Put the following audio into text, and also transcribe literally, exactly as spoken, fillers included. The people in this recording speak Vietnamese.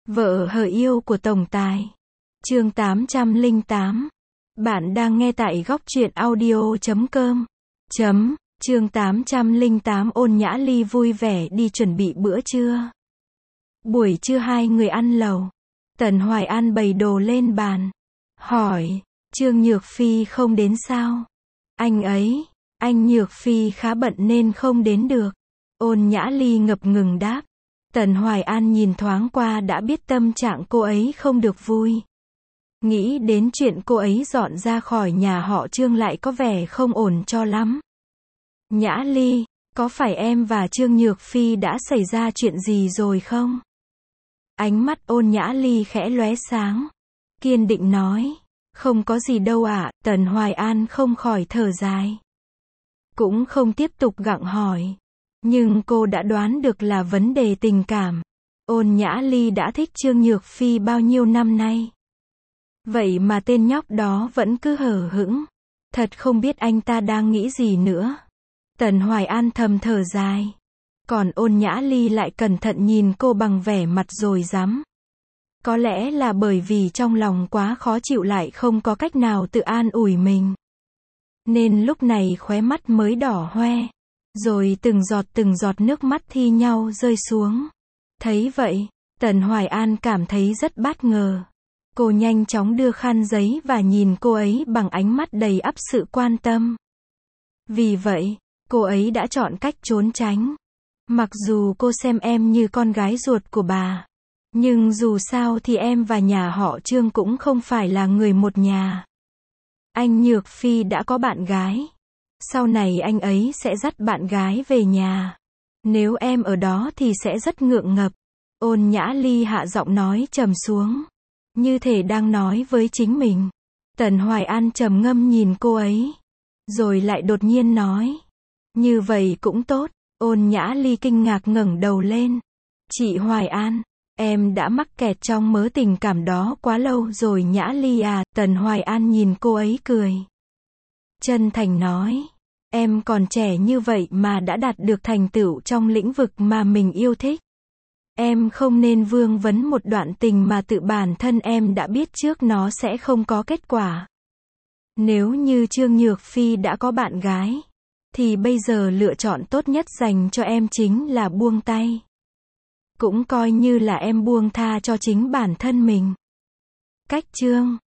Vợ hờ yêu của tổng tài. Chương tám trăm lẻ tám. Bạn đang nghe tại góc truyện audio chấm com. Chấm, chương tám trăm lẻ tám. Ôn Nhã Ly vui vẻ đi chuẩn bị bữa trưa. Buổi trưa hai người ăn lẩu. Tần Hoài An bày đồ lên bàn. Hỏi, Trương Nhược Phi không đến sao? Anh ấy, anh Nhược Phi khá bận nên không đến được. Ôn Nhã Ly ngập ngừng đáp. Tần Hoài An nhìn thoáng qua đã biết tâm trạng cô ấy không được vui. Nghĩ đến chuyện cô ấy dọn ra khỏi nhà họ Trương lại có vẻ không ổn cho lắm. Nhã Ly, có phải em và Trương Nhược Phi đã xảy ra chuyện gì rồi không? Ánh mắt Ôn Nhã Ly khẽ lóe sáng. Kiên định nói. Không có gì đâu ạ. Tần Hoài An không khỏi thở dài. Cũng không tiếp tục gặng hỏi. Nhưng cô đã đoán được là vấn đề tình cảm. Ôn Nhã Ly đã thích Trương Nhược Phi bao nhiêu năm nay. Vậy mà tên nhóc đó vẫn cứ hờ hững. Thật không biết anh ta đang nghĩ gì nữa. Tần Hoài An thầm thở dài. Còn Ôn Nhã Ly lại cẩn thận nhìn cô bằng vẻ mặt rồi dám. Có lẽ là bởi vì trong lòng quá khó chịu lại không có cách nào tự an ủi mình. Nên lúc này khóe mắt mới đỏ hoe. Rồi từng giọt từng giọt nước mắt thi nhau rơi xuống. Thấy vậy, Tần Hoài An cảm thấy rất bất ngờ. Cô nhanh chóng đưa khăn giấy và nhìn cô ấy bằng ánh mắt đầy ắp sự quan tâm. Vì vậy, cô ấy đã chọn cách trốn tránh. Mặc dù cô xem em như con gái ruột của bà. Nhưng dù sao thì em và nhà họ Trương cũng không phải là người một nhà. Anh Nhược Phi đã có bạn gái. Sau này anh ấy sẽ dắt bạn gái về nhà. Nếu em ở đó thì sẽ rất ngượng ngập. Ôn Nhã Ly hạ giọng nói trầm xuống. Như thể đang nói với chính mình. Tần Hoài An trầm ngâm nhìn cô ấy. Rồi lại đột nhiên nói. Như vậy cũng tốt. Ôn Nhã Ly kinh ngạc ngẩng đầu lên. Chị Hoài An, em đã mắc kẹt trong mớ tình cảm đó quá lâu rồi Nhã Ly à. Tần Hoài An nhìn cô ấy cười. Chân thành nói. Em còn trẻ như vậy mà đã đạt được thành tựu trong lĩnh vực mà mình yêu thích. Em không nên vương vấn một đoạn tình mà tự bản thân em đã biết trước nó sẽ không có kết quả. Nếu như Trương Nhược Phi đã có bạn gái, thì bây giờ lựa chọn tốt nhất dành cho em chính là buông tay. Cũng coi như là em buông tha cho chính bản thân mình. Cách chương